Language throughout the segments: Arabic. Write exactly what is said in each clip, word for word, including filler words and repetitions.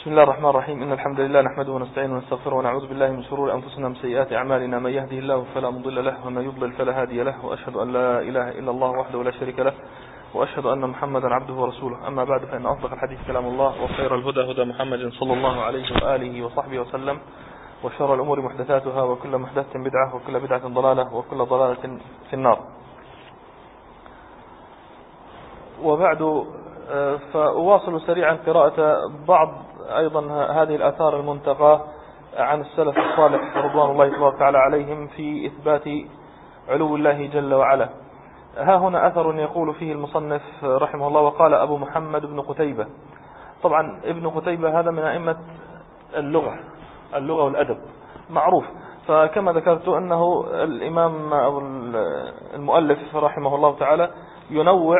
بسم الله الرحمن الرحيم. إن الحمد لله نحمده ونستعينه ونستغفره ونعوذ بالله من شرور أنفسنا ومن سيئات أعمالنا. من يهده الله فلا مضل له ومن يضلل فلا هادي له، وأشهد أن لا إله إلا الله وحده لا شريك له، وأشهد أن محمدا عبده ورسوله. أما بعد، فإن أصدق الحديث كلام الله، وخير الهدى هدى محمد صلى الله عليه وآله وصحبه وسلم، وشر الأمور محدثاتها، وكل محدثة بدعة، وكل بدعة ضلالة، وكل ضلالة في النار. وبعد، فأواصل سريعا قراءة بعض أيضا هذه الآثار المنتقاة عن السلف الصالح رضوان الله تبارك وتعالى عليهم في إثبات علو الله جل وعلا. ها هنا أثر يقول فيه المصنف رحمه الله: وقال أبو محمد بن قتيبة. طبعا ابن قتيبة هذا من أئمة اللغة اللغة والأدب، معروف. فكما ذكرت أنه الإمام أو المؤلف رحمه الله تعالى ينوع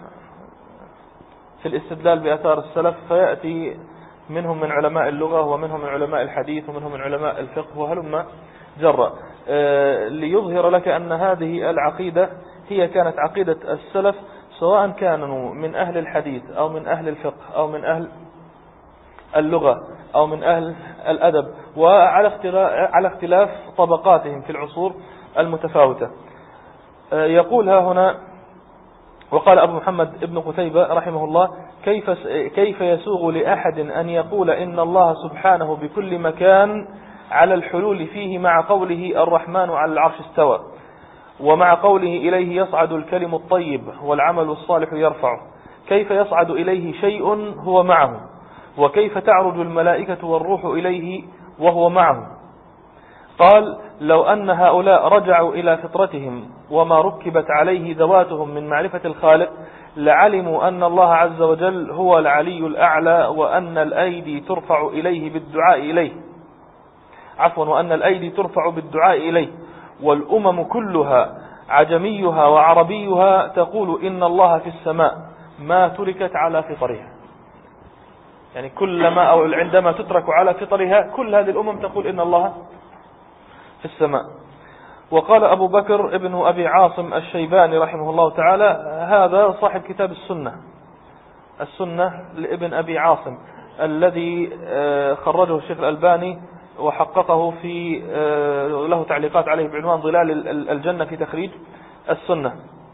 في الاستدلال بآثار السلف، فيأتي منهم من علماء اللغة، ومنهم من علماء الحديث، ومنهم من علماء الفقه، وهلم جرى، ليظهر لك أن هذه العقيدة هي كانت عقيدة السلف، سواء كانوا من أهل الحديث أو من أهل الفقه أو من أهل اللغة أو من أهل الأدب، وعلى اختلاف طبقاتهم في العصور المتفاوتة. يقول ها هنا: وقال أبو محمد ابن قتيبة رحمه الله: كيف كيف يسوغ لأحد أن يقول إن الله سبحانه بكل مكان على الحلول فيه، مع قوله الرحمن على العرش استوى، ومع قوله إليه يصعد الكلم الطيب والعمل الصالح يرفعه؟ كيف يصعد إليه شيء هو معه؟ وكيف تعرج الملائكة والروح إليه وهو معه؟ قال: لو أن هؤلاء رجعوا إلى فطرتهم وما ركبت عليه ذواتهم من معرفة الخالق، لعلموا أن الله عز وجل هو العلي الأعلى، وأن الأيدي ترفع إليه بالدعاء إليه عفوا وأن الأيدي ترفع بالدعاء إليه، والأمم كلها عجميها وعربيها تقول إن الله في السماء ما تركت على فطرها. يعني كلما أو عندما تترك على فطرها، كل هذه الأمم تقول إن الله في السماء. وقال أبو بكر ابن أبي عاصم الشيباني رحمه الله تعالى، هذا صاحب كتاب السنة السنة لابن أبي عاصم، الذي خرجه الشيخ الألباني وحققه في له تعليقات عليه بعنوان ظلال الجنة في تخريج السنة.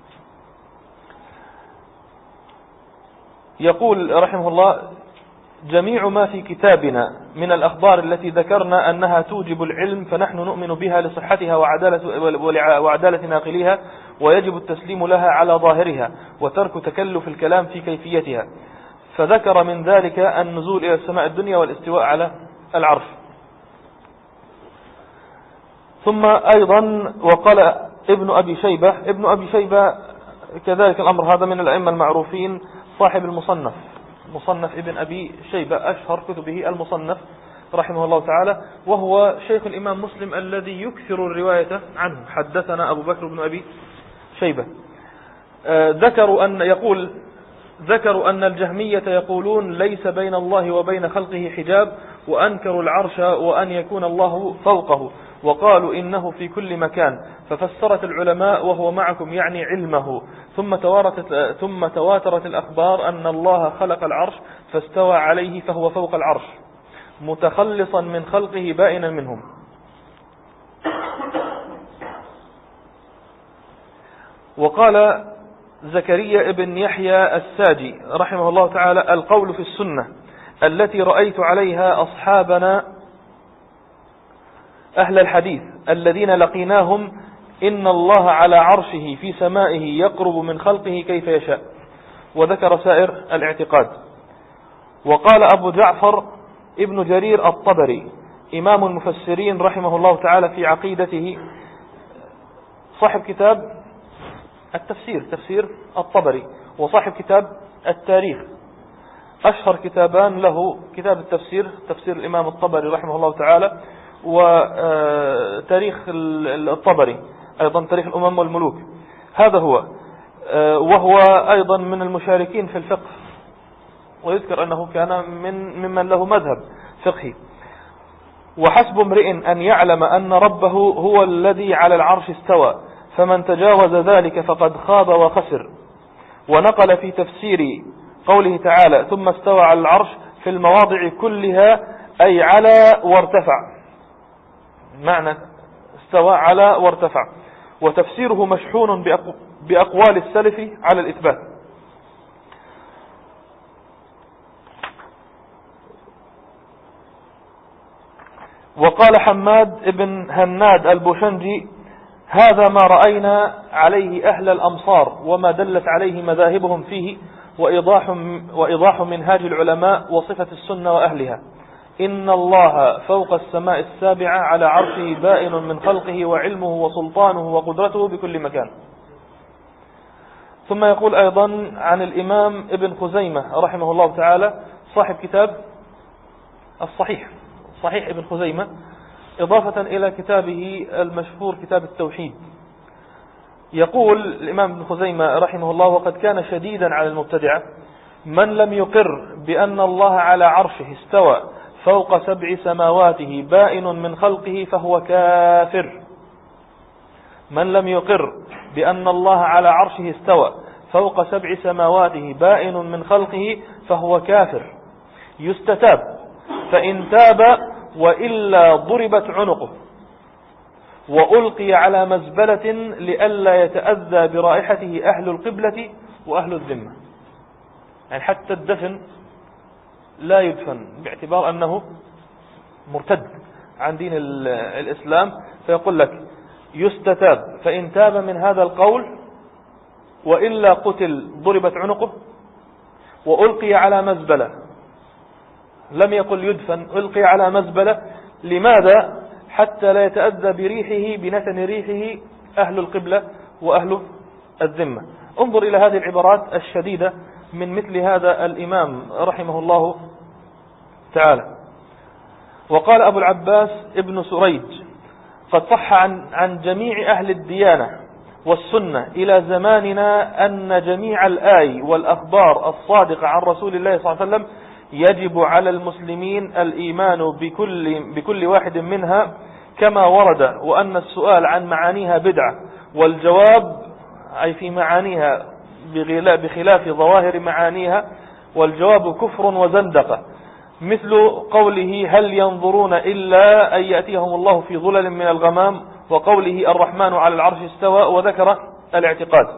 يقول رحمه الله: جميع ما في كتابنا من الأخبار التي ذكرنا أنها توجب العلم، فنحن نؤمن بها لصحتها وعدالة, وعدالة ناقليها، ويجب التسليم لها على ظاهرها، وترك تكلف الكلام في كيفيتها. فذكر من ذلك النزول إلى السماء الدنيا والاستواء على العرش. ثم أيضا وقال ابن أبي شيبة ابن أبي شيبة كذلك الأمر، هذا من الأئمة المعروفين، صاحب المصنف مصنف ابن أبي شيبة، أشهر كتبه المصنف رحمه الله تعالى، وهو شيخ الإمام مسلم الذي يكثر الرواية عنه. حدثنا أبو بكر بن أبي شيبة. آه ذكروا أن يقول ذكروا أن الجهمية يقولون ليس بين الله وبين خلقه حجاب، وأنكروا العرش وأن يكون الله فوقه، وقالوا إنه في كل مكان. ففسرت العلماء وهو معكم يعني علمه. ثم تواترت, ثم تواترت الأخبار أن الله خلق العرش فاستوى عليه، فهو فوق العرش متخلصا من خلقه بائنا منهم. وقال زكريا ابن يحيى الساجي رحمه الله تعالى: القول في السنة التي رأيت عليها أصحابنا أهل الحديث الذين لقيناهم إن الله على عرشه في سمائه يقرب من خلقه كيف يشاء. وذكر سائر الاعتقاد. وقال أبو جعفر ابن جرير الطبري إمام المفسرين رحمه الله تعالى في عقيدته، صاحب كتاب التفسير تفسير الطبري، وصاحب كتاب التاريخ، أشهر كتابان له: كتاب التفسير تفسير الإمام الطبري رحمه الله تعالى، وتاريخ الطبري أيضا تاريخ الأمم والملوك. هذا هو، وهو أيضا من المشاركين في الفقه، ويذكر أنه كان من ممن له مذهب فقهي. وحسب امرئ أن يعلم أن ربه هو الذي على العرش استوى، فمن تجاوز ذلك فقد خاب وخسر. ونقل في تفسير قوله تعالى: ثم استوى على العرش، في المواضع كلها، أي على وارتفع، معنى استوى على وارتفع. وتفسيره مشحون بأقوال السلف على الإثبات. وقال حماد بن هناد البوشنجي: هذا ما رأينا عليه أهل الأمصار وما دلت عليه مذاهبهم فيه، وإيضاح, وإيضاح منهاج العلماء وصفة السنة وأهلها. إن الله فوق السماء السابعة على عرشه بائن من خلقه، وعلمه وسلطانه وقدرته بكل مكان. ثم يقول أيضا عن الإمام ابن خزيمة رحمه الله تعالى صاحب كتاب الصحيح، صحيح ابن خزيمة، إضافة إلى كتابه المشهور كتاب التوحيد. يقول الإمام ابن خزيمة رحمه الله: وقد كان شديدا على المبتدعة من لم يقر بأن الله على عرشه استوى فوق سبع سماواته بائن من خلقه فهو كافر. من لم يقر بأن الله على عرشه استوى فوق سبع سماواته بائن من خلقه فهو كافر، يستتاب، فإن تاب وإلا ضربت عنقه وألقي على مزبلة لئلا يتأذى برائحته أهل القبلة وأهل الذمة. يعني حتى الدفن لا يدفن باعتبار أنه مرتد عن دين الإسلام. فيقول لك يستتاب، فإن تاب من هذا القول وإلا قتل ضربت عنقه وألقي على مزبلة. لم يقل يدفن، ألقي على مزبلة. لماذا؟ حتى لا يتأذى بريحه بنتن ريحه أهل القبلة وأهل الذمة. انظر إلى هذه العبارات الشديدة من مثل هذا الإمام رحمه الله تعالى. وقال أبو العباس ابن سريج: قد صح عن, عن جميع أهل الديانة والسنة إلى زماننا أن جميع الآي والأخبار الصادقة عن رسول الله صلى الله عليه وسلم يجب على المسلمين الإيمان بكل, بكل واحد منها كما ورد، وأن السؤال عن معانيها بدعة، والجواب أي في معانيها بخلاف ظواهر معانيها، والجواب كفر وزندقة، مثل قوله: هل ينظرون إلا أن يأتيهم الله في ظلل من الغمام، وقوله: الرحمن على العرش استوى، وذكر الاعتقاد.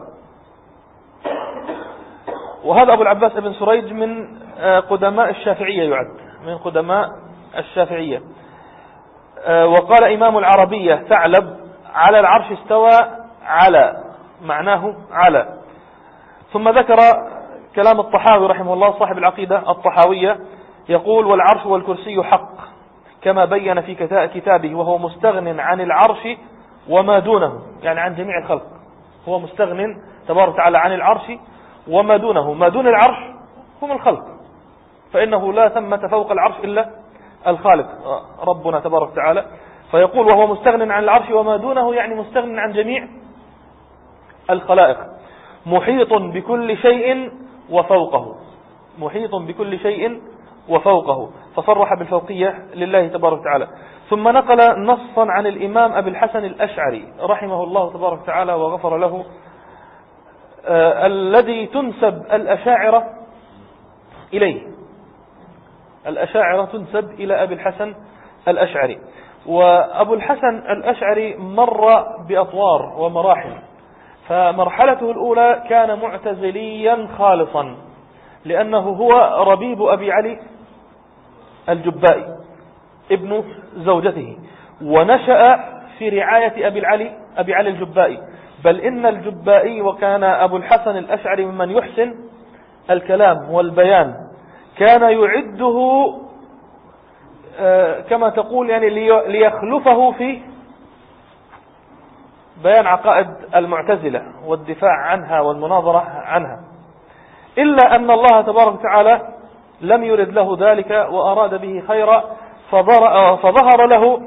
وهذا أبو العباس ابن سريج من قدماء الشافعية، يعد من قدماء الشافعية. وقال إمام العربية ثعلب: على العرش استوى، على معناه على. ثم ذكر كلام الطحاوي رحمه الله صاحب العقيدة الطحاوية، يقول: والعرش والكرسي حق كما بين في كتابه، وهو مستغن عن العرش وما دونه، يعني عن جميع الخلق. هو مستغن تبارك وتعالى عن العرش وما دونه. ما دون العرش هم الخلق، فإنه لا ثمة فوق العرش إلا الخالق ربنا تبارك وتعالى. فيقول: وهو مستغن عن العرش وما دونه، يعني مستغن عن جميع الخلائق. محيط بكل شيء وفوقه، محيط بكل شيء وفوقه، فصرح بالفوقية لله تبارك وتعالى. ثم نقل نصا عن الإمام أبي الحسن الأشعري رحمه الله تبارك وتعالى وغفر له، آه الذي تنسب الأشاعرة إليه. الأشاعرة تنسب إلى أبي الحسن الأشعري. وأبو الحسن الأشعري مر بأطوار ومراحل. فمرحلته الأولى كان معتزليا خالصا، لأنه هو ربيب أبي علي الجبائي ابن زوجته، ونشأ في رعاية أبي علي أبي علي الجبائي. بل إن الجبائي وكان أبو الحسن الأشعري ممن يحسن الكلام والبيان، كان يعده كما تقول يعني ليخلفه في بيان عقائد المعتزلة والدفاع عنها والمناظرة عنها، إلا أن الله تبارك وتعالى لم يرد له ذلك وأراد به خيرا، فظهر له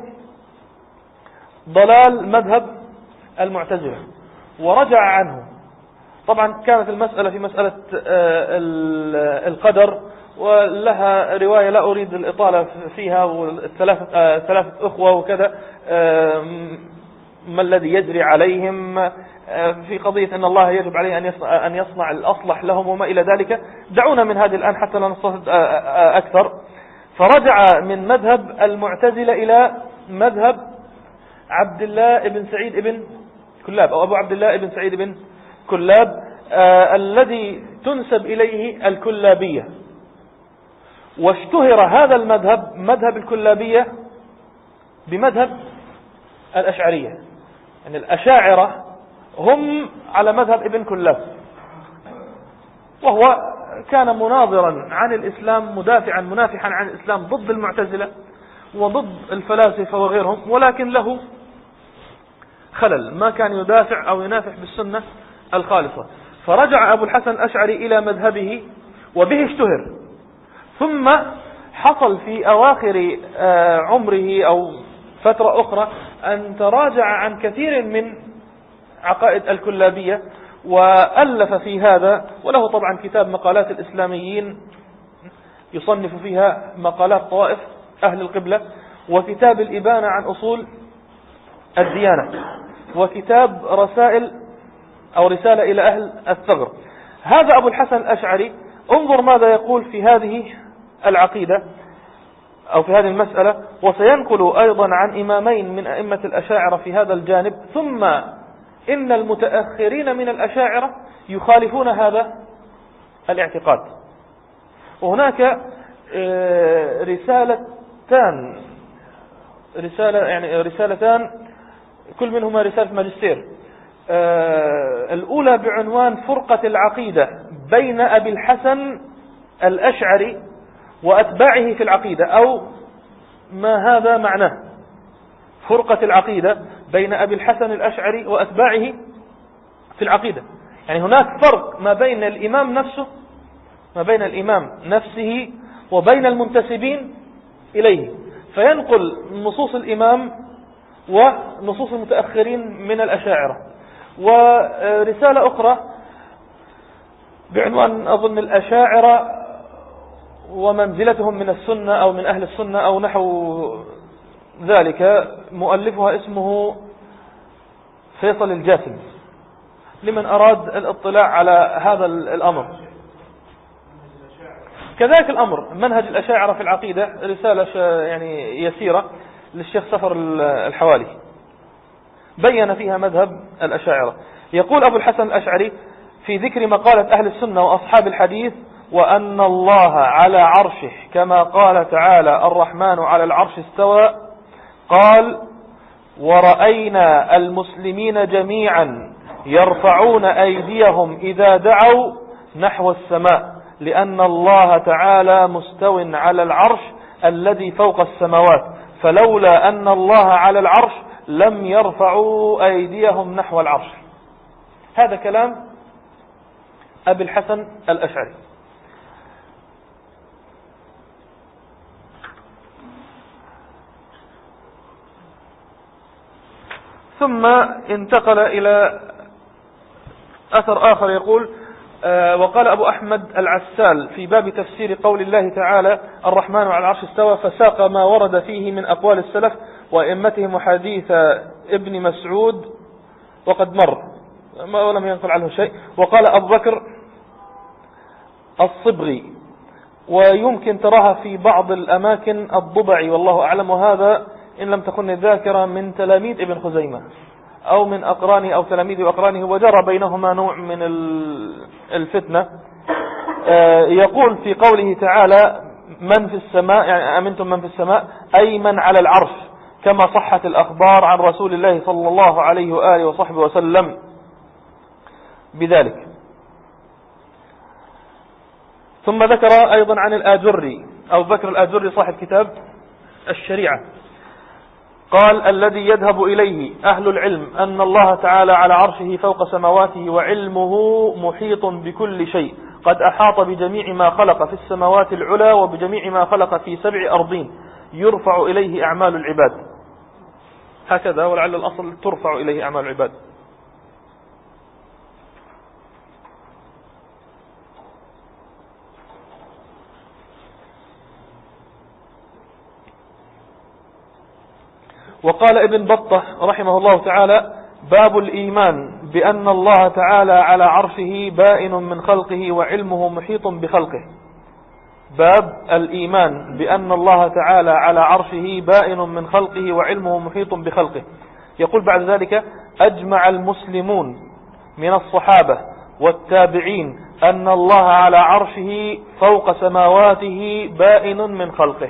ضلال مذهب المعتزلة ورجع عنه. طبعا كانت المسألة في مسألة القدر، ولها رواية لا أريد الإطالة فيها، والثلاثة ثلاثة أخوة وكذا، ما الذي يجري عليهم في قضية أن الله يجب عليه أن يصنع الأصلح لهم وما إلى ذلك. دعونا من هذه الآن حتى لا نستطرد أكثر. فرجع من مذهب المعتزلة إلى مذهب عبد الله بن سعيد بن كلاب أو أبو عبد الله بن سعيد بن كلاب آه الذي تنسب إليه الكلابية. واشتهر هذا المذهب مذهب الكلابية بمذهب الأشعرية، يعني الأشاعرة هم على مذهب ابن كلاب، وهو كان مناظرا عن الإسلام، مدافعا منافحا عن الإسلام ضد المعتزلة وضد الفلاسفة وغيرهم، ولكن له خلل، ما كان يدافع أو ينافح بالسنة الخالصة. فرجع أبو الحسن الأشعري إلى مذهبه وبه اشتهر. ثم حصل في أواخر عمره أو فترة أخرى أن تراجع عن كثير من عقائد الكلابية، وألف في هذا، وله طبعا كتاب مقالات الإسلاميين يصنف فيها مقالات طوائف أهل القبلة، وكتاب الإبانة عن أصول الديانة، وكتاب رسائل أو رسالة إلى أهل الثغر. هذا أبو الحسن الأشعري، انظر ماذا يقول في هذه العقيدة أو في هذه المسألة، وسينقل أيضا عن إمامين من أئمة الأشاعرة في هذا الجانب. ثم إن المتأخرين من الأشاعرة يخالفون هذا الاعتقاد. وهناك رسالتان رسالة يعني رسالتان كل منهما رسالة ماجستير. الأولى بعنوان فرقة العقيدة بين أبي الحسن الأشعري وأتباعه في العقيدة، أو ما هذا معناه، فرقة العقيدة بين أبي الحسن الأشعري وأتباعه في العقيدة. يعني هناك فرق ما بين الإمام نفسه ما بين الإمام نفسه وبين المنتسبين إليه، فينقل نصوص الإمام ونصوص المتأخرين من الأشاعرة. ورسالة أخرى بعنوان أظن الأشاعرة ومنزلتهم من السنة أو من أهل السنة أو نحو ذلك، مؤلفها اسمه فيصل الجاسم، لمن أراد الاطلاع على هذا الأمر. كذلك الأمر منهج الأشاعرة في العقيدة، رسالة يعني يسيرة للشيخ سفر الحوالي، بين فيها مذهب الأشاعرة. يقول أبو الحسن الأشعري في ذكر مقالة أهل السنة وأصحاب الحديث: وأن الله على عرشه كما قال تعالى الرحمن على العرش استوى، قال: ورأينا المسلمين جميعا يرفعون أيديهم إذا دعوا نحو السماء، لأن الله تعالى مستو على العرش الذي فوق السماوات، فلولا أن الله على العرش لم يرفعوا أيديهم نحو العرش. هذا كلام أبي الحسن الأشعري. ثم انتقل إلى أثر آخر يقول: آه وقال أبو أحمد العسال في باب تفسير قول الله تعالى الرحمن على العرش استوى، فساق ما ورد فيه من أقوال السلف وأئمتهم وحديث ابن مسعود وقد مر ما ولم ينقل عنه شيء. وقال أبو بكر الصبغي، ويمكن تراها في بعض الأماكن الضبعي والله أعلم، وهذا إن لم تكن الذاكرة من تلاميذ ابن خزيمة أو من أقرانه أو تلاميذ وأقرانه، وجرى بينهما نوع من الفتنة. يقول في قوله تعالى من في السماء، يعني أمنتم من في السماء، أي من على العرش، كما صحت الأخبار عن رسول الله صلى الله عليه وآله وصحبه وسلم بذلك. ثم ذكر أيضا عن الآجري أو بكر الآجري صاحب كتاب الشريعة، قال: الذي يذهب إليه أهل العلم أن الله تعالى على عرشه فوق سماواته وعلمه محيط بكل شيء، قد أحاط بجميع ما خلق في السماوات العلى وبجميع ما خلق في سبع أرضين، يرفع إليه أعمال العباد. هكذا، ولعل الأصل ترفع إليه أعمال العباد. وقال ابن بطة رحمه الله تعالى: باب الإيمان بأن الله تعالى على عرشه بائن من خلقه وعلمه محيط بخلقه. باب الإيمان بأن الله تعالى على عرشه بائن من خلقه وعلمه محيط بخلقه. يقول بعد ذلك: أجمع المسلمون من الصحابة والتابعين أن الله على عرشه فوق سماواته بائن من خلقه.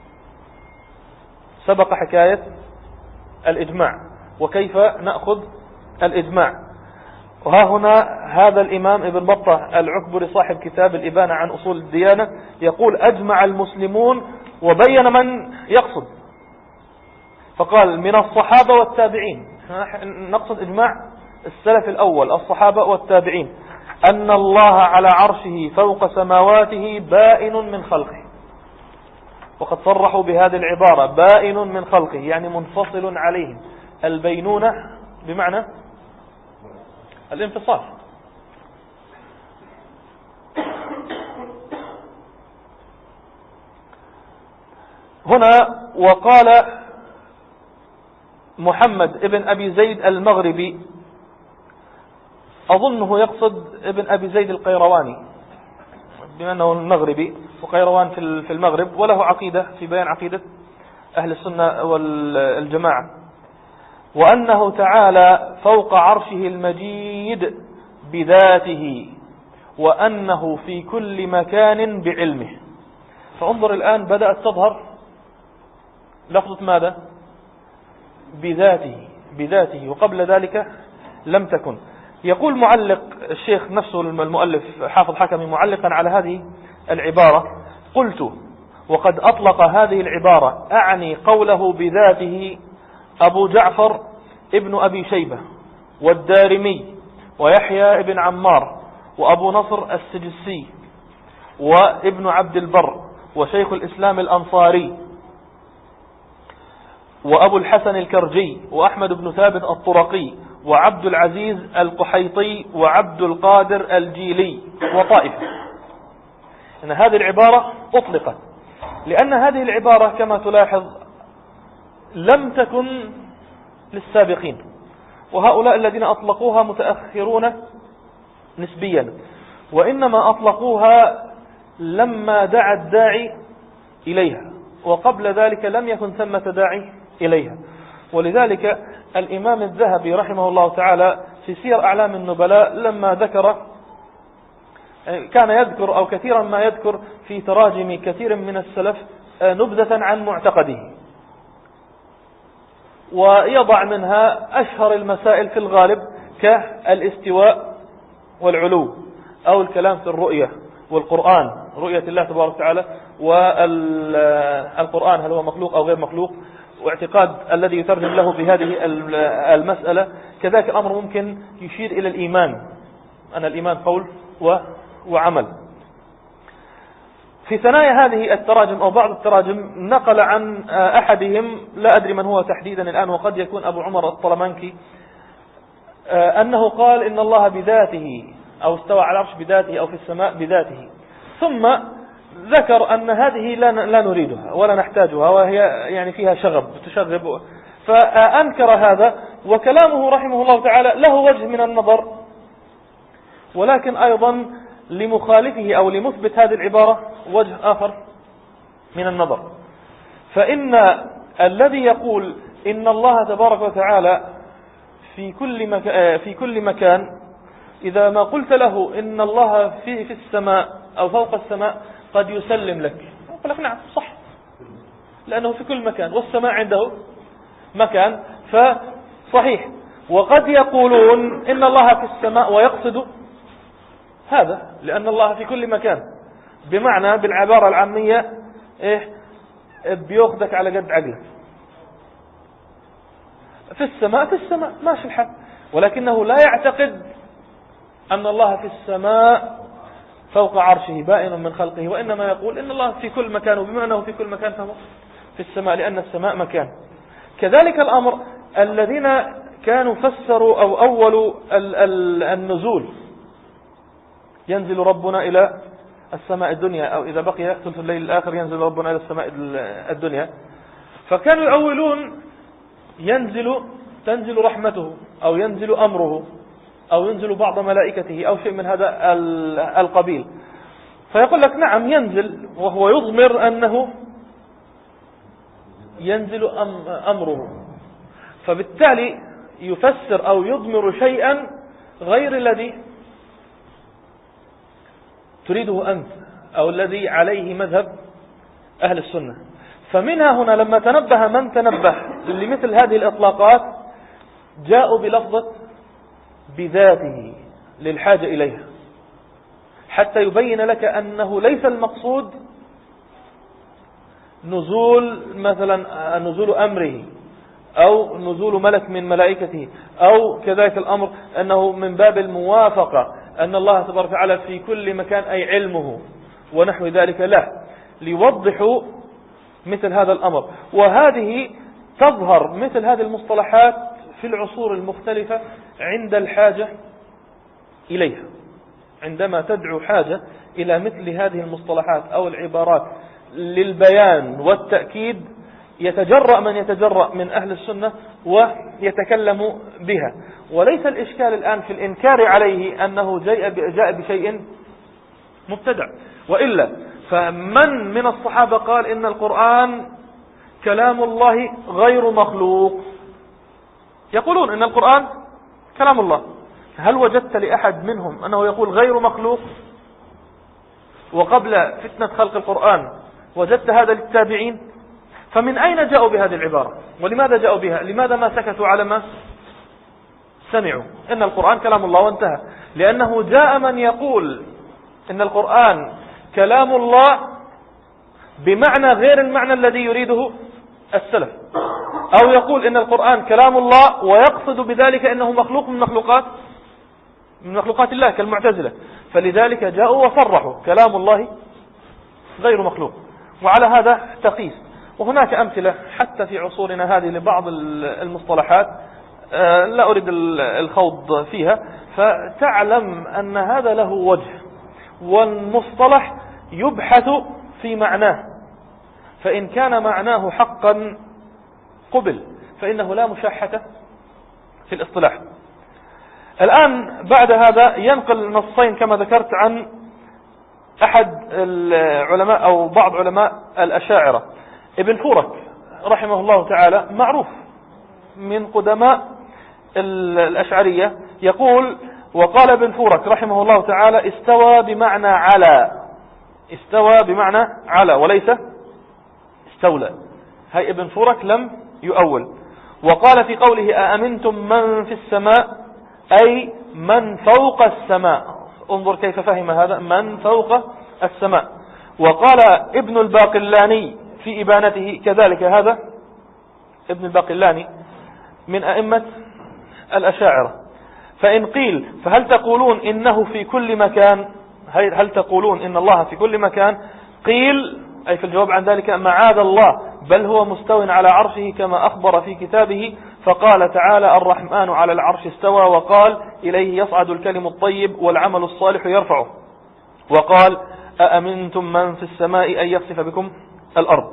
سبق حكاية الإجماع وكيف نأخذ الإجماع. وها هنا هذا الإمام ابن بطة العكبري صاحب كتاب الإبانة عن أصول الديانة يقول: أجمع المسلمون، وبين من يقصد، فقال: من الصحابة والتابعين. نقصد إجماع السلف الأول الصحابة والتابعين أن الله على عرشه فوق سماواته بائن من خلقه. وقد صرحوا بهذه العبارة: بائن من خلقه، يعني منفصل عليهم. البينونة بمعنى الانفصال. هنا وقال محمد ابن أبي زيد المغربي، أظنه يقصد ابن أبي زيد القيرواني بما أنه المغربي، وقيروان في المغرب، وله عقيدة في بيان عقيدة أهل السنة والجماعة، وأنه تعالى فوق عرشه المجيد بذاته، وأنه في كل مكان بعلمه. فانظر الآن بدأت تظهر لفظة ماذا؟ بذاته، بذاته، وقبل ذلك لم تكن. يقول معلق الشيخ نفسه المؤلف حافظ حكمي معلقا على هذه العبارة: قلت: وقد أطلق هذه العبارة أعني قوله بذاته أبو جعفر ابن أبي شيبة والدارمي ويحيى ابن عمار وأبو نصر السجسي وابن عبد البر وشيخ الإسلام الأنصاري وأبو الحسن الكرجي وأحمد بن ثابت الطرقي وعبد العزيز القحيطي وعبد القادر الجيلي وطائفة. إن هذه العبارة أطلقت لأن هذه العبارة كما تلاحظ لم تكن للسابقين، وهؤلاء الذين أطلقوها متأخرون نسبيا، وإنما أطلقوها لما دعا الداعي إليها، وقبل ذلك لم يكن ثمة داعي إليها. ولذلك الإمام الذهبي رحمه الله تعالى في سير أعلام النبلاء لما ذكر كان يذكر أو كثيرا ما يذكر في تراجم كثير من السلف نبذة عن معتقده، ويضع منها أشهر المسائل في الغالب كالاستواء والعلو، أو الكلام في الرؤية والقرآن، رؤية الله تبارك وتعالى، والقرآن هل هو مخلوق أو غير مخلوق، واعتقاد الذي يترجم له بهذه المسألة. كذلك الأمر ممكن يشير إلى الإيمان، أن الإيمان قول وعمل. في ثنايا هذه التراجم أو بعض التراجم نقل عن أحدهم، لا أدري من هو تحديدا الآن، وقد يكون أبو عمر الطلمانكي، أنه قال إن الله بذاته أو استوى على العرش بذاته أو في السماء بذاته، ثم ذكر أن هذه لا نريدها ولا نحتاجها، وهي يعني فيها شغب تشغب، فأنكر هذا. وكلامه رحمه الله تعالى له وجه من النظر، ولكن أيضا لمخالفه أو لمثبت هذه العبارة وجه آخر من النظر. فإن الذي يقول إن الله تبارك وتعالى في كل مكان, في كل مكان إذا ما قلت له إن الله في في السماء أو فوق السماء قد يسلم لك، يقول لك نعم صح، لأنه في كل مكان والسماء عنده مكان، فصحيح. وقد يقولون إن الله في السماء ويقصد هذا، لأن الله في كل مكان، بمعنى بالعبارة العامية إيه بيأخذك على قد عقلك، في السماء في السماء ماشي الحال، ولكنه لا يعتقد أن الله في السماء فوق عرشه بائن من خلقه، وإنما يقول إن الله في كل مكان، وبما أنه في كل مكان فهو في السماء، لأن السماء مكان. كذلك الأمر الذين كانوا فسروا أو أولوا النزول، ينزل ربنا إلى السماء الدنيا، أو إذا بقي ثلث الليل الآخر ينزل ربنا إلى السماء الدنيا، فكانوا يؤولون ينزل تنزل رحمته أو ينزل أمره أو ينزل بعض ملائكته أو شيء من هذا القبيل، فيقول لك نعم ينزل، وهو يضمر أنه ينزل أمره، فبالتالي يفسر أو يضمر شيئا غير الذي تريده أنت أو الذي عليه مذهب أهل السنة. فمنها هنا لما تنبه من تنبه لمثل هذه الإطلاقات جاءوا بلفظة بذاته للحاجة إليها، حتى يبين لك أنه ليس المقصود نزول مثلا نزول أمره أو نزول ملك من ملائكته، أو كذلك الأمر أنه من باب الموافقة أن الله تبارك وتعالى في كل مكان أي علمه ونحو ذلك، لا، ليوضحوا مثل هذا الأمر. وهذه تظهر مثل هذه المصطلحات في العصور المختلفة عند الحاجة إليها، عندما تدعو حاجة إلى مثل هذه المصطلحات أو العبارات للبيان والتأكيد، يتجرأ من يتجرأ من أهل السنة ويتكلم بها. وليس الإشكال الآن في الإنكار عليه أنه جاء بشيء مبتدع، وإلا فمن من الصحابة قال إن القرآن كلام الله غير مخلوق؟ يقولون إن القرآن كلام الله. هل وجدت لأحد منهم أنه يقول غير مخلوق؟ وقبل فتنة خلق القرآن وجدت هذا للتابعين؟ فمن أين جاءوا بهذه العبارة؟ ولماذا جاءوا بها؟ لماذا ما سكتوا على ما سمعوا إن القرآن كلام الله وانتهى؟ لأنه جاء من يقول إن القرآن كلام الله بمعنى غير المعنى الذي يريده السلف، أو يقول إن القرآن كلام الله ويقصد بذلك إنه مخلوق من مخلوقات من مخلوقات الله كالمعتزلة. فلذلك جاءوا وصرحوا كلام الله غير مخلوق. وعلى هذا تقيس. وهناك أمثلة حتى في عصورنا هذه لبعض المصطلحات لا أريد الخوض فيها، فتعلم أن هذا له وجه، والمصطلح يبحث في معناه، فإن كان معناه حقا قبل، فإنه لا مشاحة في الاصطلاح. الآن بعد هذا ينقل نصين كما ذكرت عن أحد العلماء أو بعض علماء الأشاعرة. ابن فورك رحمه الله تعالى معروف من قدماء الأشعرية، يقول: وقال ابن فورك رحمه الله تعالى: استوى بمعنى على، استوى بمعنى على وليس استولى. هاي ابن فورك لم يؤول. وقال في قوله: أأمنتم من في السماء، أي من فوق السماء. انظر كيف فهم هذا، من فوق السماء. وقال ابن الباقلاني في إبانته كذلك، هذا ابن الباقلاني من أئمة الأشاعرة. فإن قيل فهل تقولون إنه في كل مكان، هل تقولون إن الله في كل مكان؟ قيل أي في الجواب عن ذلك: معاذ الله، بل هو مستو على عرشه كما أخبر في كتابه، فقال تعالى: الرحمن على العرش استوى، وقال: إليه يصعد الكلم الطيب والعمل الصالح يرفعه، وقال: أأمنتم من في السماء أن يخسف بكم الأرض.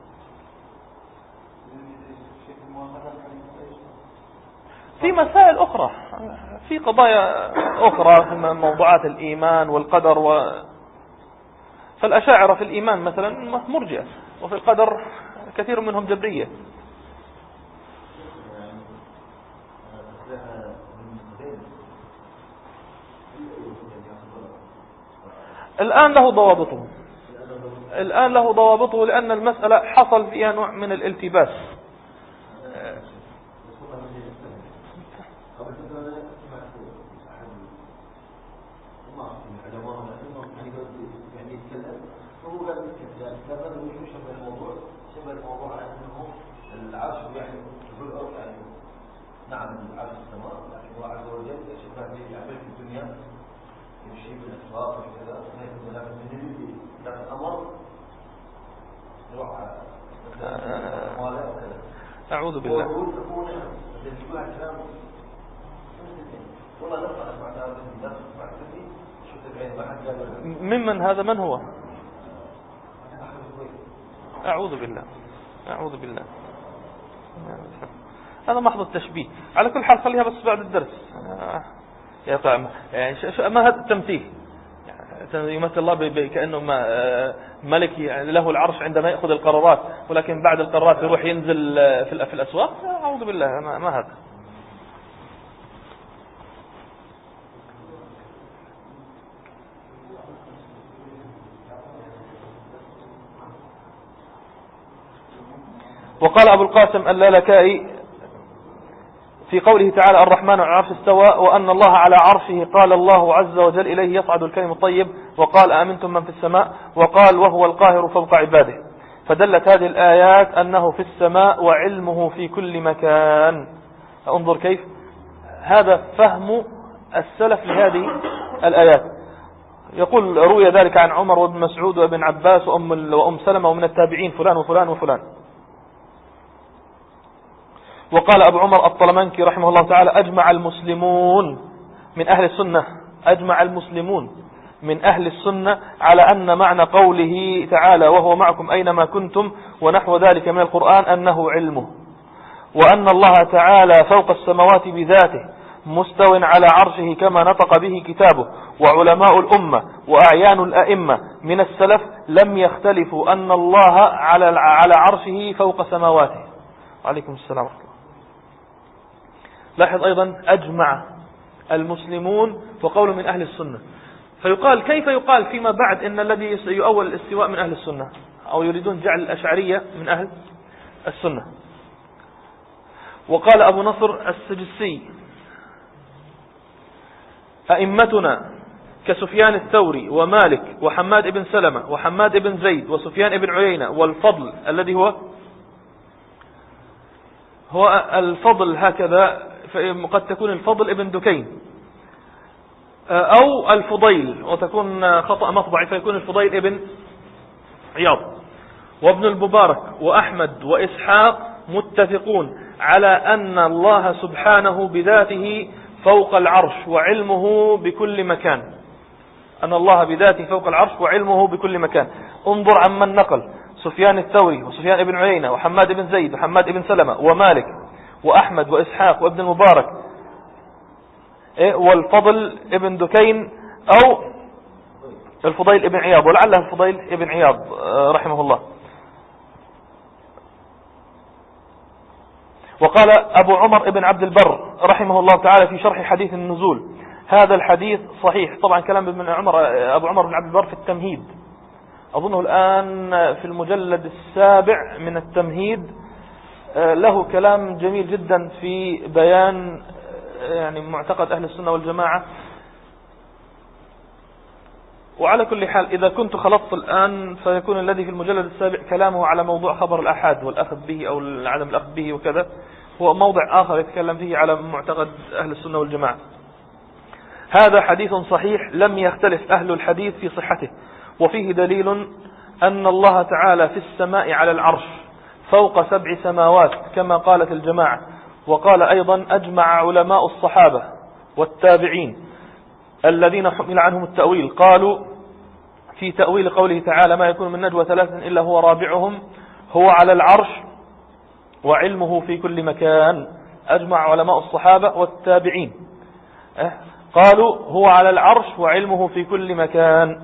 في مسائل أخرى، في قضايا أخرى، في موضوعات الإيمان والقدر و... فالأشاعرة في الإيمان مثلا مرجئة، وفي القدر كثير منهم جبرية. الآن له ضوابطه، الآن له ضوابطه لأن المسألة حصل فيها نوع من الالتباس. نعم العرش السماء، لكن الله عز وجل يشبه به يعمل في الدنيا، يمشي بالأسواق وكذا، لكن لكن من لكن الأمر يروح أمواله وكذا. أعوذ بالله. الذي يقول كلام والله نفع أسمع هذا الناس مع كذي شو تبعين ما حد قال. ممن هذا؟ من هو؟ أعوذ بالله، أعوذ بالله. هذا محض التشبيه. على كل حال خليها بس بعد الدرس يا طعم. يعني ما هذا التمثيل، يعني يمثل الله كأنه ملك له العرش عندما يأخذ القرارات، ولكن بعد القرارات يروح ينزل في الأسواق. أعوذ بالله، ما هذا. وقال أبو القاسم اللالكائي في قوله تعالى الرحمن على العرش استوى وأن الله على عرشه، قال الله عز وجل إليه يصعد الكلم الطيب، وقال آمنتم من في السماء، وقال وهو القاهر فوق عباده. فدلت هذه الآيات أنه في السماء وعلمه في كل مكان. انظر كيف هذا فهم السلف لهذه الآيات. يقول روي ذلك عن عمر وابن مسعود وابن عباس وأم, وأم سلمة ومن التابعين فلان وفلان وفلان. وقال أبو عمر الطلمنكي رحمه الله تعالى أجمع المسلمون من أهل السنة أجمع المسلمون من أهل السنة على أن معنى قوله تعالى وهو معكم أينما كنتم ونحو ذلك من القرآن أنه علمه، وأن الله تعالى فوق السماوات بذاته مستو على عرشه كما نطق به كتابه. وعلماء الأمة وأعيان الأئمة من السلف لم يختلفوا أن الله على على عرشه فوق سماواته. وعليكم السلام ورحمة الله. لاحظ أيضا أجمع المسلمون وقول من أهل السنة. فيقال كيف يقال فيما بعد إن الذي يؤول الاستواء من أهل السنة، أو يريدون جعل الأشعرية من أهل السنة. وقال أبو نصر السجسي أئمتنا كسفيان الثوري ومالك وحماد بن سلمة وحماد بن زيد وسفيان بن عيينة والفضل الذي هو هو الفضل هكذا، قد تكون الفضل ابن دكين أو الفضيل، وتكون خطأ مطبعي فيكون الفضيل ابن عياض، وابن المبارك وأحمد وإسحاق متفقون على أن الله سبحانه بذاته فوق العرش وعلمه بكل مكان. أن الله بذاته فوق العرش وعلمه بكل مكان. انظر عمن نقل سفيان الثوري وسفيان بن عيينة وحماد بن زيد وحماد بن سلمة ومالك وأحمد وإسحاق وابن المبارك والفضل ابن دكين أو الفضيل ابن عياض، ولعله الفضيل ابن عياض رحمه الله. وقال أبو عمر ابن عبد البر رحمه الله تعالى في شرح حديث النزول هذا الحديث صحيح. طبعا كلام ابن عمر أبو عمر بن عبد البر في التمهيد، أظنه الآن في المجلد السابع من التمهيد، له كلام جميل جدا في بيان يعني معتقد أهل السنة والجماعة. وعلى كل حال إذا كنت خلطت الآن فيكون الذي في المجلد السابع كلامه على موضوع خبر الآحاد والأخذ به أو عدم الأخذ به وكذا، هو موضع آخر يتكلم فيه على معتقد أهل السنة والجماعة. هذا حديث صحيح لم يختلف أهل الحديث في صحته، وفيه دليل أن الله تعالى في السماء على العرش فوق سبع سماوات كما قالت الجماعة. وقال أيضا أجمع علماء الصحابة والتابعين الذين حمل عنهم التأويل قالوا في تأويل قوله تعالى ما يكون من نجوى ثلاثة إلا هو رابعهم هو على العرش وعلمه في كل مكان. أجمع علماء الصحابة والتابعين قالوا هو على العرش وعلمه في كل مكان.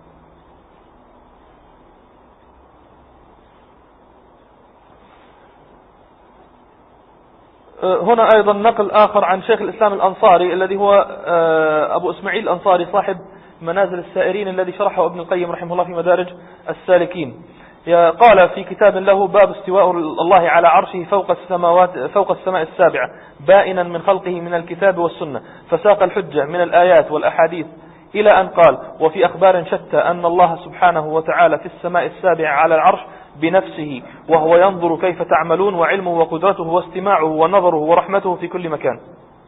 هنا أيضا نقل آخر عن شيخ الإسلام الأنصاري الذي هو أبو إسماعيل الأنصاري صاحب منازل السائرين الذي شرحه ابن القيم رحمه الله في مدارج السالكين. قال في كتاب له باب استواء الله على عرشه فوق السماوات فوق السماء السابعة بائنا من خلقه من الكتاب والسنة، فساق الحجة من الآيات والأحاديث إلى أن قال وفي أخبار شتى أن الله سبحانه وتعالى في السماء السابعة على العرش بنفسه وهو ينظر كيف تعملون وعلمه وقدرته واستماعه ونظره ورحمته في كل مكان.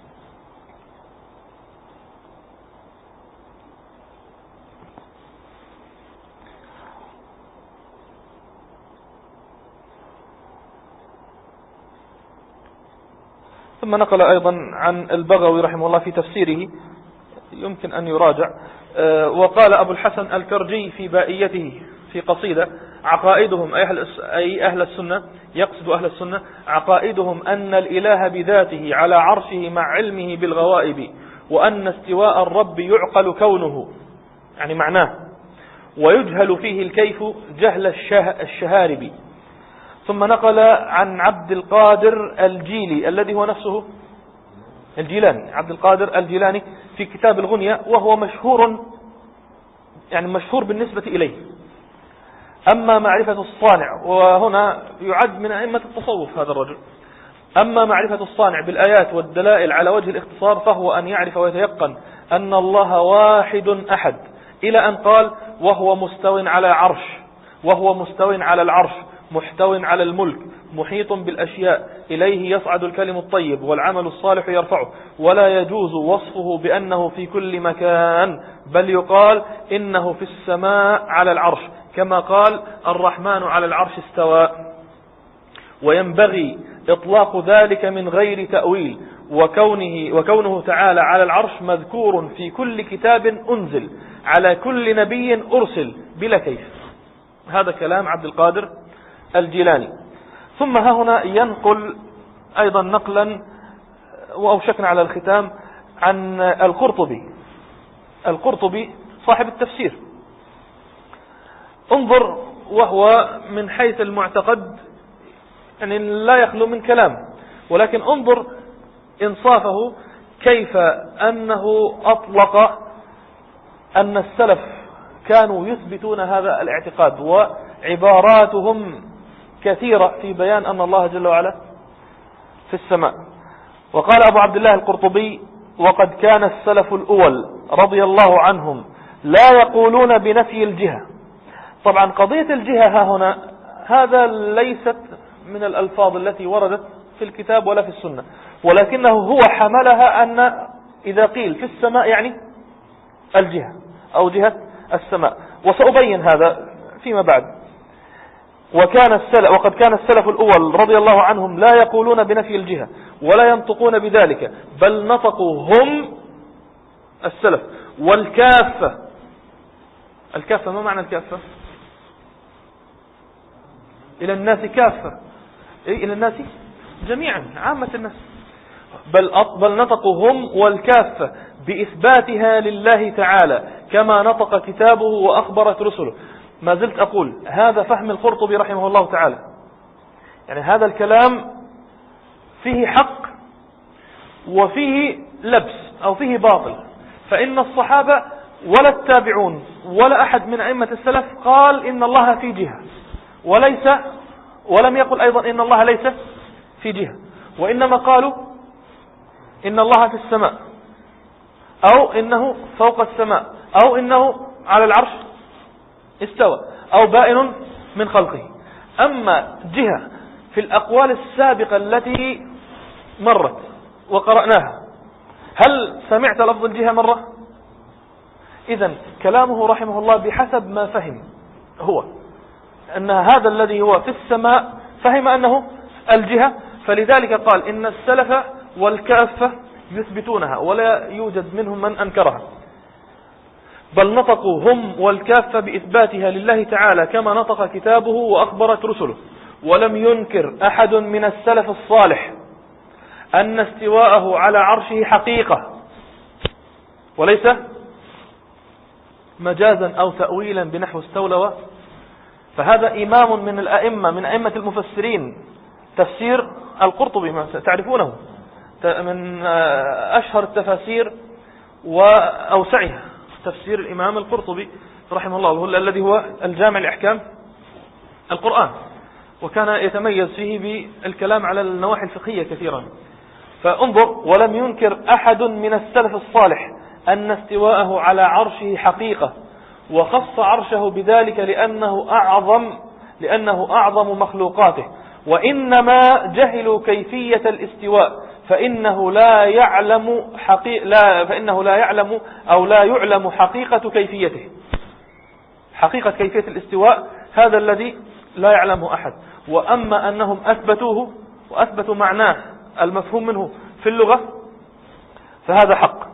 ثم نقل أيضا عن البغوي رحمه الله في تفسيره يمكن أن يراجع. وقال أبو الحسن الكرجي في بائيته في قصيدة عقائدهم أي أهل السنة، يقصد أهل السنة عقائدهم أن الإله بذاته على عرشه مع علمه بالغوائب، وأن استواء الرب يعقل كونه، يعني معناه، ويجهل فيه الكيف جهل الشهارب. ثم نقل عن عبد القادر الجيلي الذي هو نفسه الجيلاني، عبد القادر الجيلاني في كتاب الغنية، وهو مشهور، يعني مشهور بالنسبة إليه. أما معرفة الصانع، وهنا يعد من أئمة التصوف هذا الرجل، أما معرفة الصانع بالآيات والدلائل على وجه الاختصار فهو أن يعرف ويتيقن أن الله واحد أحد، إلى أن قال وهو مستو على عرش، وهو مستو على العرش، محتو على الملك، محيط بالأشياء، إليه يصعد الكلم الطيب والعمل الصالح يرفعه، ولا يجوز وصفه بأنه في كل مكان، بل يقال إنه في السماء على العرش، كما قال الرحمن على العرش استوى. وينبغي إطلاق ذلك من غير تأويل، وكونه, وكونه تعالى على العرش مذكور في كل كتاب أنزل على كل نبي أرسل بلا كيف. هذا كلام عبد القادر الجيلاني. ثم ها هنا ينقل أيضا نقلا وأوشكنا على الختام عن القرطبي. القرطبي صاحب التفسير، انظر، وهو من حيث المعتقد يعني لا يخلو من كلام، ولكن انظر إنصافه كيف أنه أطلق أن السلف كانوا يثبتون هذا الاعتقاد، وعباراتهم كثيرة في بيان أن الله جل وعلا في السماء. وقال أبو عبد الله القرطبي: وقد كان السلف الأول رضي الله عنهم لا يقولون بنفي الجهة. طبعا قضية الجهة ها هنا هذا ليست من الألفاظ التي وردت في الكتاب ولا في السنة، ولكنه هو حملها أن إذا قيل في السماء يعني الجهة أو جهة السماء، وسأبين هذا فيما بعد. وكان السلف وقد كان السلف الأول رضي الله عنهم لا يقولون بنفي الجهة ولا ينطقون بذلك، بل نطقوا هم السلف والكافة. الكافة ما معنى الكافة؟ إلى الناس كافة، إيه؟ إلى الناس جميعا، عامة الناس. بل, بل نطقوا هم والكافة بإثباتها لله تعالى كما نطق كتابه وأخبرت رسله. ما زلت أقول هذا فهم القرطبي رحمه الله تعالى، يعني هذا الكلام فيه حق وفيه لبس أو فيه باطل. فإن الصحابة ولا التابعون ولا أحد من أئمة السلف قال إن الله في جهة، وليس ولم يقل أيضا إن الله ليس في جهة، وإنما قالوا إن الله في السماء، أو إنه فوق السماء، أو إنه على العرش استوى، أو بائن من خلقه. أما جهة في الأقوال السابقة التي مرت وقرأناها، هل سمعت لفظ الجهة مرة؟ إذن كلامه رحمه الله بحسب ما فهم هو أن هذا الذي هو في السماء فهم أنه الجهة، فلذلك قال إن السلف والكافة يثبتونها ولا يوجد منهم من أنكرها. بل نطقوا هم والكافة بإثباتها لله تعالى كما نطق كتابه وأخبرت رسله. ولم ينكر أحد من السلف الصالح أن استواءه على عرشه حقيقة وليس مجازا أو تأويلا بنحو استولى. فهذا إمام من الأئمة من أئمة المفسرين. تفسير القرطبي ما تعرفونه من أشهر التفاسير وأوسعها تفسير الإمام القرطبي رحمه الله، الذي هو الجامع لأحكام القرآن، وكان يتميز فيه بالكلام على النواحي الفقهية كثيرا. فانظر: ولم ينكر أحد من السلف الصالح أن استواءه على عرشه حقيقة، وخص عرشه بذلك لأنه أعظم لأنه أعظم مخلوقاته، وإنما جهلوا كيفية الاستواء فإنه لا يعلم حقيقة لا فإنه لا يعلم أو لا يعلم حقيقة كيفيته. حقيقة كيفية الاستواء هذا الذي لا يعلمه أحد. وأما أنهم أثبتوه وأثبتوا معناه المفهوم منه في اللغة فهذا حق.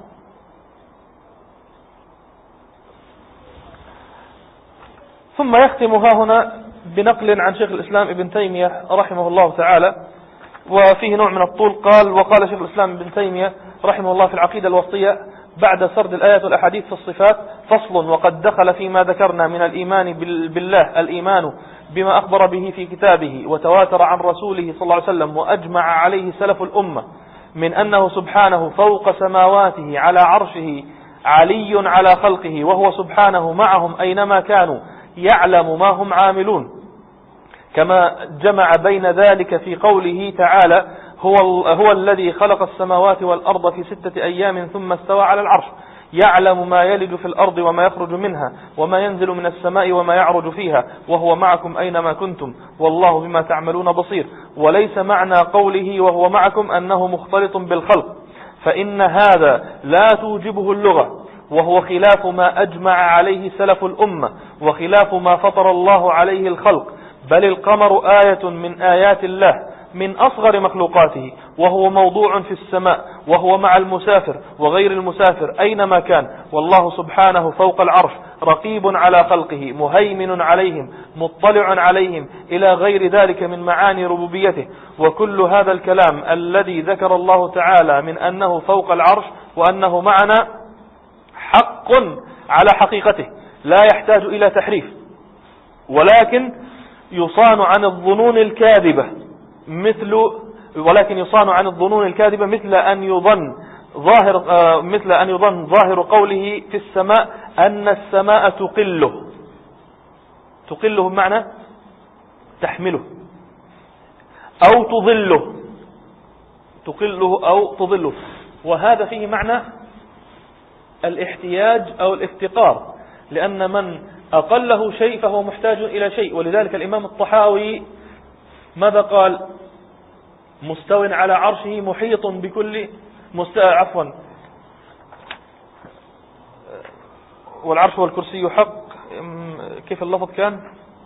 ثم يختم ها هنا بنقل عن شيخ الإسلام ابن تيمية رحمه الله تعالى، وفيه نوع من الطول. قال: وقال شيخ الإسلام ابن تيمية رحمه الله في العقيدة الوسطية بعد سرد الآيات والأحاديث في الصفات: فصل: وقد دخل فيما ذكرنا من الإيمان بالله الإيمان بما أخبر به في كتابه وتواتر عن رسوله صلى الله عليه وسلم وأجمع عليه سلف الأمة من أنه سبحانه فوق سماواته على عرشه علي على خلقه، وهو سبحانه معهم أينما كانوا يعلم ما هم عاملون، كما جمع بين ذلك في قوله تعالى: هو, هو الذي خلق السماوات والأرض في ستة أيام ثم استوى على العرش، يعلم ما يلج في الأرض وما يخرج منها وما ينزل من السماء وما يعرج فيها، وهو معكم أينما كنتم والله بما تعملون بصير. وليس معنى قوله وهو معكم أنه مختلط بالخلق، فإن هذا لا توجبه اللغة، وهو خلاف ما أجمع عليه سلف الأمة وخلاف ما فطر الله عليه الخلق، بل القمر آية من آيات الله من أصغر مخلوقاته، وهو موضوع في السماء، وهو مع المسافر وغير المسافر أينما كان، والله سبحانه فوق العرش رقيب على خلقه مهيمن عليهم مطلع عليهم إلى غير ذلك من معاني ربوبيته. وكل هذا الكلام الذي ذكر الله تعالى من أنه فوق العرش وأنه معنا حق على حقيقته لا يحتاج إلى تحريف، ولكن يصان عن الظنون الكاذبة مثل ولكن يصان عن الظنون الكاذبة مثل أن يظن ظاهر مثل أن يظن ظاهر قوله في السماء أن السماء تقله تقله بمعنى تحمله أو تظله تقله أو تظله، وهذا فيه معنى الاحتياج أو الافتقار، لأن من أقله شيء فهو محتاج إلى شيء. ولذلك الإمام الطحاوي ماذا قال؟ مستو على عرشه محيط بكل مست... عفوا والعرش والكرسي حق، كيف اللفظ كان؟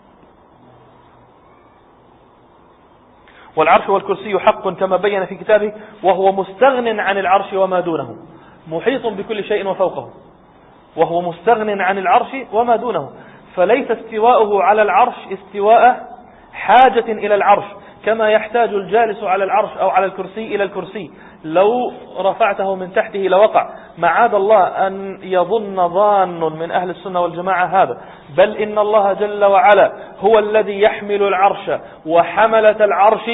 والعرش والكرسي حق كما بين في كتابه، وهو مستغن عن العرش وما دونه، محيط بكل شيء وفوقه، وهو مستغن عن العرش وما دونه. فليس استواؤه على العرش استواء حاجة إلى العرش كما يحتاج الجالس على العرش أو على الكرسي إلى الكرسي، لو رفعته من تحته لوقع. معاذ الله أن يظن ظان من أهل السنة والجماعة هذا، بل إن الله جل وعلا هو الذي يحمل العرش وحملة العرش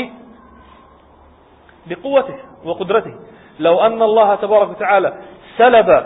بقوته وقدرته. لو أن الله تبارك وتعالى سلب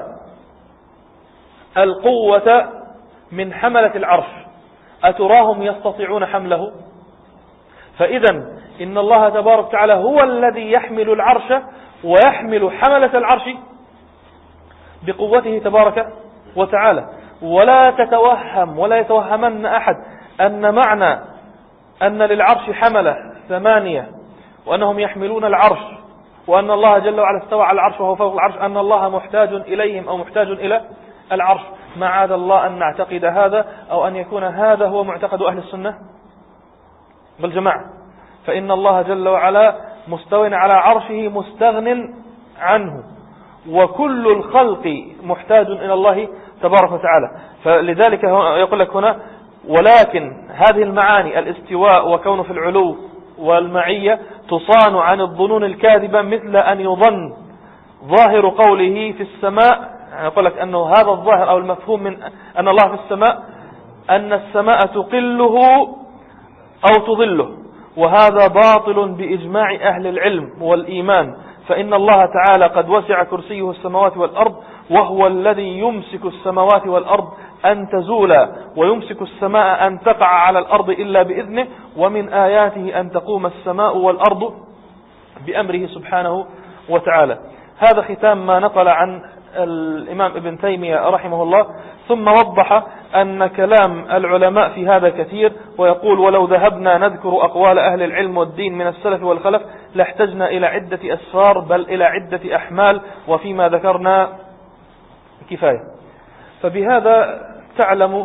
القوة من حملة العرش أتراهم يستطيعون حمله؟ فإذا إن الله تبارك وتعالى هو الذي يحمل العرش ويحمل حملة العرش بقوته تبارك وتعالى. ولا تتوهم ولا يتوهمن أحد أن معنى أن للعرش حملة ثمانية وأنهم يحملون العرش وأن الله جل وعلا استوى على العرش وهو فوق العرش أن الله محتاج إليهم أو محتاج إلى العرش. معاذ الله أن نعتقد هذا أو أن يكون هذا هو معتقد أهل السنة والجماعة، فإن الله جل وعلا مستو على عرشه مستغن عنه، وكل الخلق محتاج إلى الله تبارك وتعالى. فلذلك يقول لك هنا: ولكن هذه المعاني الاستواء وكونه في العلو والمعية تصان عن الظنون الكاذبة مثل أن يظن ظاهر قوله في السماء، يقول لك أنه هذا الظاهر أو المفهوم من أن الله في السماء أن السماء تقله أو تظله، وهذا باطل بإجماع أهل العلم والإيمان، فإن الله تعالى قد وسع كرسيه السماوات والأرض، وهو الذي يمسك السماوات والأرض أن تزولا ويمسك السماء أن تقع على الأرض إلا بإذنه، ومن آياته أن تقوم السماء والأرض بأمره سبحانه وتعالى. هذا ختام ما نقل عن الإمام ابن تيمية رحمه الله. ثم وضح أن كلام العلماء في هذا كثير، ويقول: ولو ذهبنا نذكر أقوال أهل العلم والدين من السلف والخلف لاحتجنا إلى عدة أسفار بل إلى عدة أحمال، وفيما ذكرنا كفاية. فبهذا تعلم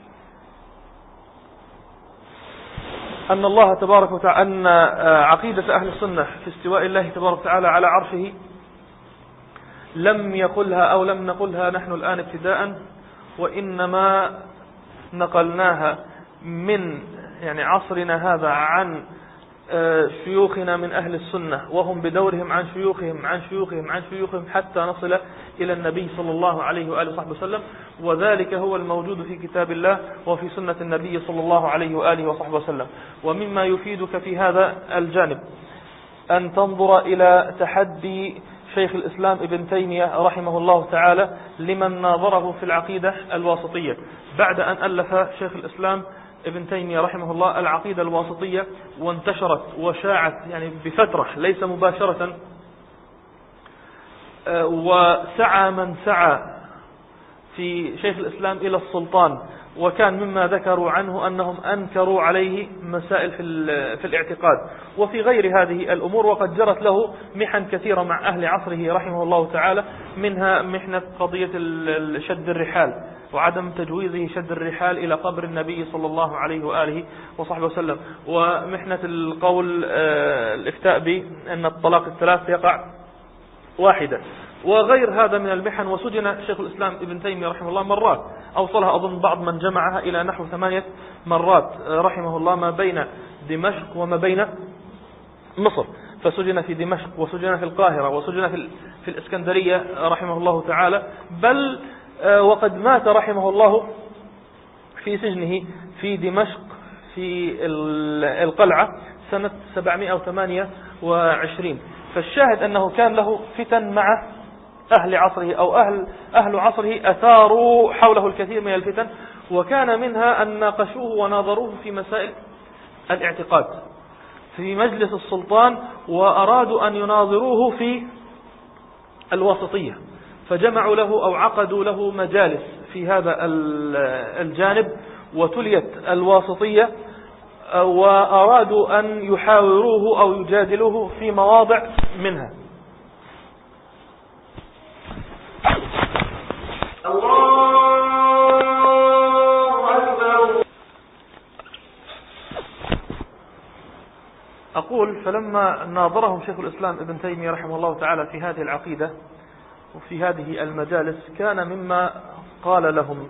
أن الله تبارك وتعالى أن عقيدة أهل السنة في استواء الله تبارك وتعالى على عرشه لم يقلها أو لم نقلها نحن الآن ابتداء، وإنما نقلناها من يعني عصرنا هذا عن شيوخنا من أهل السنة، وهم بدورهم عن شيوخهم عن شيوخهم عن شيوخهم حتى نصل إلى النبي صلى الله عليه وآله وصحبه وسلم. وذلك هو الموجود في كتاب الله وفي سنة النبي صلى الله عليه وآله وصحبه وسلم. ومما يفيدك في هذا الجانب أن تنظر إلى تحدي شيخ الإسلام ابن تيمية رحمه الله تعالى لمن ناظره في العقيدة الواسطية، بعد أن ألف شيخ الإسلام ابن تيمية رحمه الله العقيدة الواسطية وانتشرت وشاعت يعني بفترة ليس مباشرة، وسعى من سعى في شيخ الإسلام إلى السلطان، وكان مما ذكروا عنه أنهم أنكروا عليه مسائل في الاعتقاد وفي غير هذه الأمور، وقد جرت له محن كثيرة مع أهل عصره رحمه الله تعالى، منها محنة قضية شد الرحال وعدم تجويزه شد الرحال إلى قبر النبي صلى الله عليه وآله وصحبه وسلم، ومحنة القول الإفتاء بأن الطلاق الثلاث يقع واحدة، وغير هذا من المحن. وسجن شيخ الإسلام ابن تيمية رحمه الله مرات، أوصلها أظن بعض من جمعها إلى نحو ثمانية مرات رحمه الله، ما بين دمشق وما بين مصر، فسجن في دمشق وسجن في القاهرة وسجن في, في الإسكندرية رحمه الله تعالى، بل وقد مات رحمه الله في سجنه في دمشق في القلعة سنة سبعمائة وثمانية وعشرين. فالشاهد أنه كان له فتن مع أهل عصره أو أهل, أهل عصره أثاروا حوله الكثير من الفتن، وكان منها أن ناقشوه وناظروه في مسائل الاعتقاد في مجلس السلطان، وأرادوا أن يناظروه في الواسطية، فجمعوا له أو عقدوا له مجالس في هذا الجانب وتليت الواسطية، وأرادوا أن يحاوروه أو يجادلوه في مواضع منها. أقول فلما ناظرهم شيخ الإسلام ابن تيمية رحمه الله تعالى في هذه العقيدة وفي هذه المجالس، كان مما قال لهم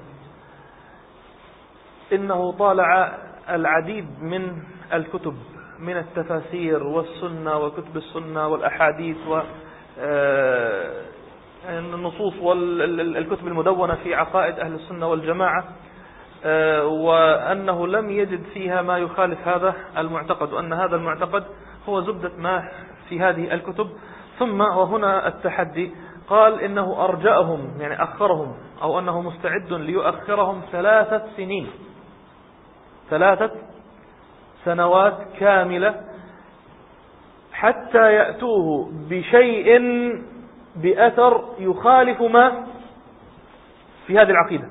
إنه طالع العديد من الكتب من التفاسير والسنة وكتب السنة والأحاديث والنصوص والكتب المدونة في عقائد أهل السنة والجماعة، وأنه لم يجد فيها ما يخالف هذا المعتقد، وأن هذا المعتقد هو زبدة ما في هذه الكتب. ثم وهنا التحدي، قال إنه أرجأهم يعني أخرهم، أو أنه مستعد ليؤخرهم ثلاثة سنين ثلاثة سنوات كاملة حتى يأتوه بشيء بأثر يخالف ما في هذه العقيدة.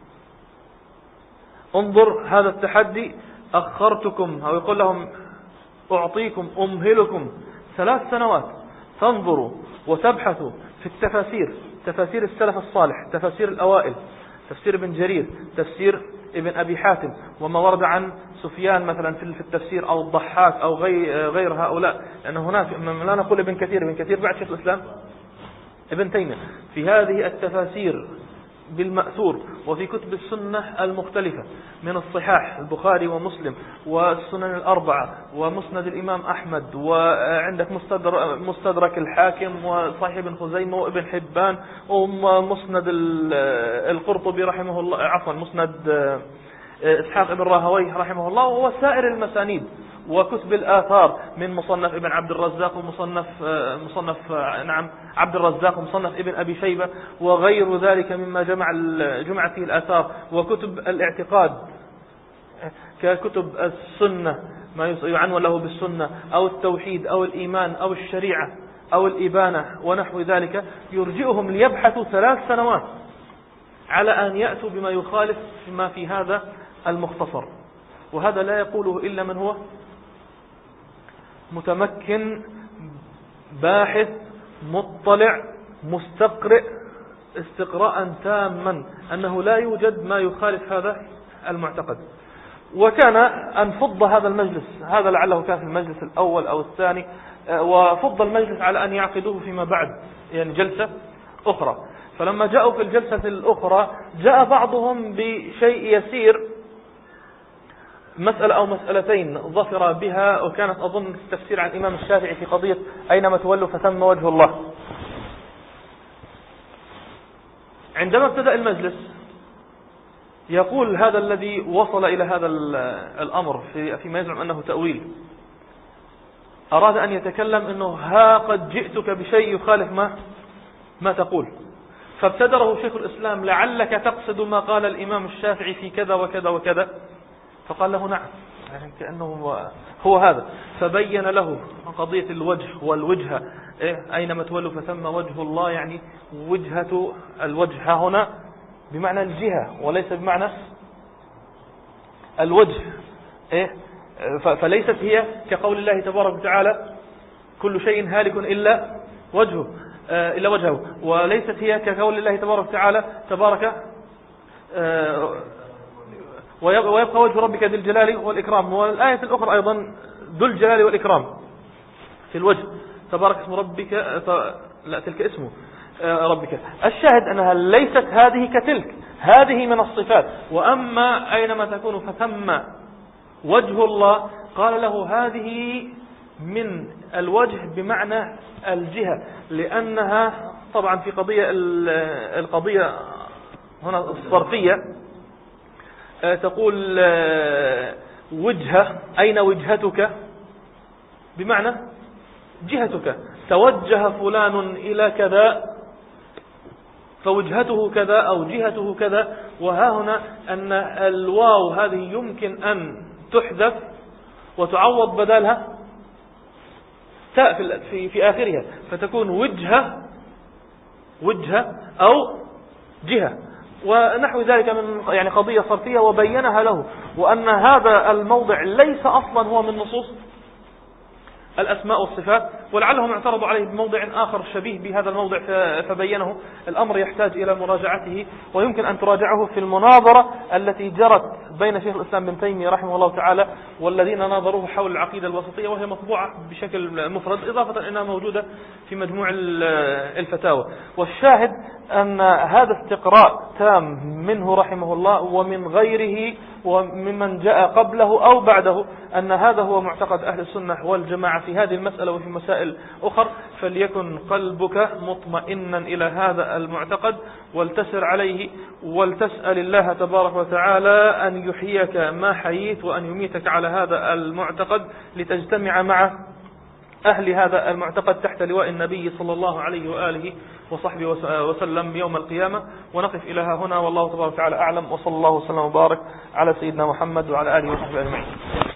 انظر هذا التحدي، أخرتكم أو يقول لهم أعطيكم أمهلكم ثلاث سنوات تنظروا وتبحثوا في التفاسير، تفاسير السلف الصالح، تفاسير الأوائل، تفسير ابن جرير، تفسير ابن أبي حاتم، وما ورد عن سفيان مثلا في التفسير أو الضحاك أو غير هؤلاء، لأن هناك لا نقول ابن كثير، ابن كثير بعد شيخ الإسلام ابن تيمية، في هذه التفاسير بالمأثور وفي كتب السنة المختلفة من الصحاح البخاري ومسلم والسنن الأربعة ومسند الإمام أحمد، وعندك مستدرك الحاكم وصحيح ابن خزيمة وابن حبان ومسند القرطبي رحمه الله، عفوا مسند إسحاق ابن راهويه رحمه الله، وسائر المسانيد وكتب الآثار من مصنف ابن عبد الرزاق ومصنف مصنف نعم عبد الرزاق ومصنف ابن أبي شيبة وغير ذلك مما جمع جمع فيه الآثار، وكتب الاعتقاد ككتب السنة ما يعنون له بالسنة أو التوحيد أو الإيمان أو الشريعة أو الإبانة ونحو ذلك، يرجئهم ليبحثوا ثلاث سنوات على أن يأتوا بما يخالف ما في هذا المختصر. وهذا لا يقوله إلا من هو متمكن باحث مطلع مستقرئ استقراء تاما أنه لا يوجد ما يخالف هذا المعتقد. وكان أن فض هذا المجلس، هذا لعله كان في المجلس الأول أو الثاني، وفض المجلس على أن يعقدوه فيما بعد يعني جلسة أخرى. فلما جاءوا في الجلسة الأخرى جاء بعضهم بشيء يسير مسألة أو مسألتين ظفر بها، وكانت أظن تفسير عن الإمام الشافعي في قضية أينما تولوا فثم وجه الله. عندما ابتدأ المجلس يقول هذا الذي وصل إلى هذا الأمر فيما يزعم أنه تأويل، أراد أن يتكلم أنه ها قد جئتك بشيء يخالف ما ما تقول، فابتدره شيخ الإسلام لعلك تقصد ما قال الإمام الشافعي في كذا وكذا وكذا، فقال له نعم، يعني كأنه هو هذا. فبين له قضية الوجه والوجهة، إيه؟ أينما تولوا فثم وجه الله، يعني وجهة الوجه هنا بمعنى الجهة وليس بمعنى الوجه، إيه؟ فليست هي كقول الله تبارك وتعالى كل شيء هالك إلا وجهه إلا وجهه، وليست هي كقول الله تبارك وتعالى تبارك ويبقى وجه ربك ذي الجلال والإكرام. والآية الأخرى أيضا ذو الجلال والإكرام في الوجه، تبارك اسم ربك، لا تلك اسمه ربك. الشاهد أنها ليست هذه كتلك، هذه من الصفات. وأما أينما تكون فثم وجه الله، قال له هذه من الوجه بمعنى الجهة، لأنها طبعا في قضية القضية هنا الصرفية تقول وجهة، أين وجهتك بمعنى جهتك، توجه فلان إلى كذا فوجهته كذا أو جهته كذا. وها هنا أن الواو هذه يمكن أن تحذف وتعوض بدالها تاء في في آخرها، فتكون وجهة وجهة أو جهة ونحو ذلك من يعني قضية صرفية، وبينها له، وأن هذا الموضع ليس أصلا هو من نصوص الأسماء والصفات، ولعلهم اعترضوا عليه بموضع آخر شبيه بهذا الموضع فبينه. الأمر يحتاج إلى مراجعته، ويمكن أن تراجعه في المناظرة التي جرت بين شيخ الإسلام بن تيمية رحمه الله تعالى والذين ناظروه حول العقيدة الوسطية، وهي مطبوعة بشكل مفرد إضافة إنها موجودة في مجموع الفتاوى. والشاهد أن هذا استقراء تام منه رحمه الله ومن غيره وممن جاء قبله أو بعده، أن هذا هو معتقد أهل السنة والجماعة في هذه المسألة وفي مسائل أخر. فليكن قلبك مطمئنا إلى هذا المعتقد ولتسر عليه، ولتسأل الله تبارك وتعالى أن يحييك ما حييت وأن يميتك على هذا المعتقد، لتجتمع مع أهل هذا المعتقد تحت لواء النبي صلى الله عليه وآله وصحبه وسلم يوم القيامة. ونقف إلى هنا، والله تبارك وتعالى أعلم، وصلى الله وسلم وبارك على سيدنا محمد وعلى آله وصحبه أجمعين.